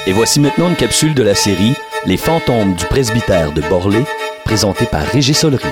Et voici maintenant une capsule de la série Les fantômes du presbytère de Borlée, présentée par Régis Solery.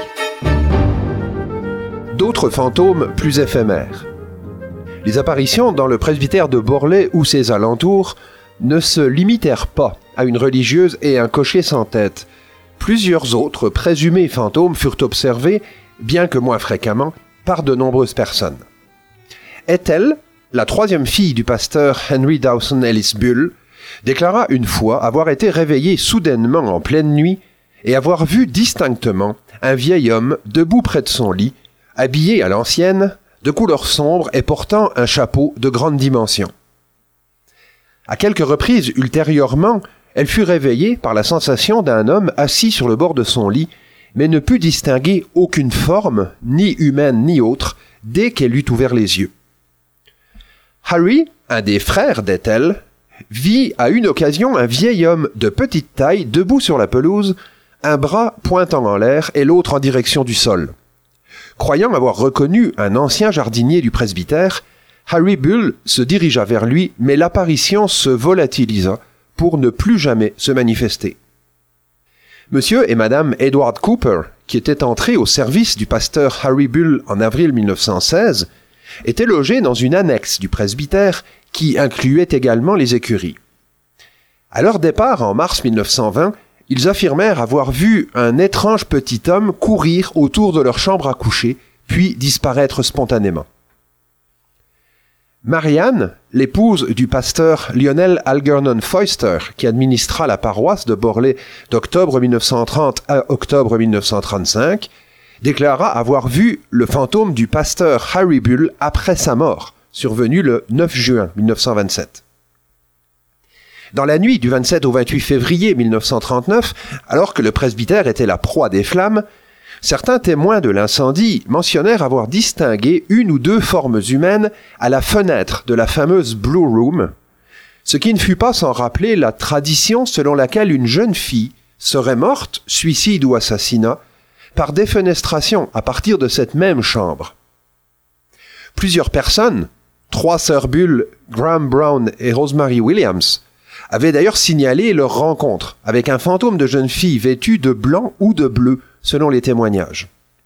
D'autres fantômes plus éphémères. Les apparitions dans le presbytère de Borlée ou ses alentours ne se limitèrent pas à une religieuse et un cocher sans tête. Plusieurs autres présumés fantômes furent observés, bien que moins fréquemment, par de nombreuses personnes. Ethel, la troisième fille du pasteur Henry Dawson Ellis Bull, déclara une fois avoir été réveillée soudainement en pleine nuit et avoir vu distinctement un vieil homme debout près de son lit, habillé à l'ancienne, de couleur sombre et portant un chapeau de grande dimension. À quelques reprises ultérieurement, elle fut réveillée par la sensation d'un homme assis sur le bord de son lit, mais ne put distinguer aucune forme, ni humaine ni autre, dès qu'elle eut ouvert les yeux. Harry, un des frères d'Ethel, vit à une occasion un vieil homme de petite taille debout sur la pelouse, un bras pointant en l'air et l'autre en direction du sol. Croyant avoir reconnu un ancien jardinier du presbytère, Harry Bull se dirigea vers lui, mais l'apparition se volatilisa pour ne plus jamais se manifester. Monsieur et Madame Edward Cooper, qui étaient entrés au service du pasteur Harry Bull en avril 1916, étaient logés dans une annexe du presbytère qui incluait également les écuries. À leur départ en mars 1920, ils affirmèrent avoir vu un étrange petit homme courir autour de leur chambre à coucher, puis disparaître spontanément. Marianne, l'épouse du pasteur Lionel Algernon Foyster, qui administra la paroisse de Borlée d'octobre 1930 à octobre 1935, déclara avoir vu le fantôme du pasteur Harry Bull après sa mort, survenu le 9 juin 1927. Dans la nuit du 27 au 28 février 1939, alors que le presbytère était la proie des flammes, certains témoins de l'incendie mentionnèrent avoir distingué une ou deux formes humaines à la fenêtre de la fameuse Blue Room, ce qui ne fut pas sans rappeler la tradition selon laquelle une jeune fille serait morte, suicide ou assassinat, par défenestration à partir de cette même chambre. Plusieurs personnes, 3 sœurs Bull, Graham Brown et Rosemary Williams, avaient d'ailleurs signalé leur rencontre avec un fantôme de jeune fille vêtue de blanc ou de bleu, selon les témoignages.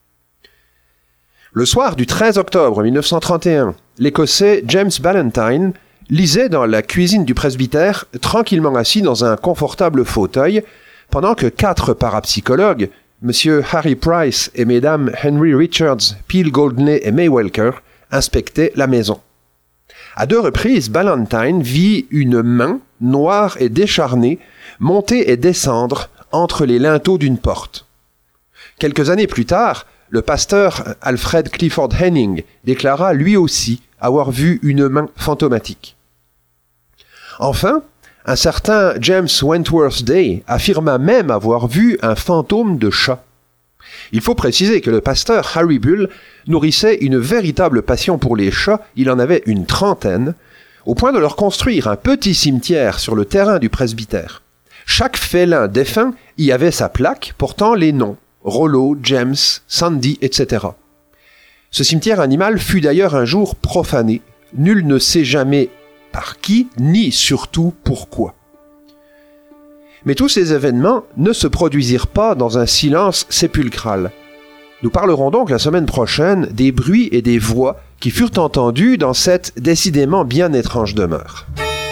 Le soir du 13 octobre 1931, l'Écossais James Ballantyne lisait dans la cuisine du presbytère, tranquillement assis dans un confortable fauteuil, pendant que 4 parapsychologues, M. Harry Price et Mesdames Henry Richards, Peel Goldney et May Welker, inspectaient la maison. À 2 reprises, Ballantyne vit une main, noire et décharnée, monter et descendre entre les linteaux d'une porte. Quelques années plus tard, le pasteur Alfred Clifford Henning déclara lui aussi avoir vu une main fantomatique. Enfin, un certain James Wentworth Day affirma même avoir vu un fantôme de chat. Il faut préciser que le pasteur Harry Bull nourrissait une véritable passion pour les chats, il en avait une 30, au point de leur construire un petit cimetière sur le terrain du presbytère. Chaque félin défunt y avait sa plaque portant les noms Rollo, James, Sandy, etc. Ce cimetière animal fut d'ailleurs un jour profané. Nul ne sait jamais par qui, ni surtout pourquoi. Mais tous ces événements ne se produisirent pas dans un silence sépulcral. Nous parlerons donc la semaine prochaine des bruits et des voix qui furent entendus dans cette décidément bien étrange demeure.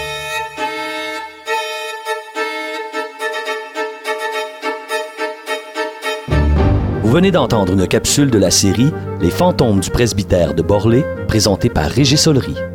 Vous venez d'entendre une capsule de la série Les fantômes du presbytère de Borlée, présentée par Régis Solery.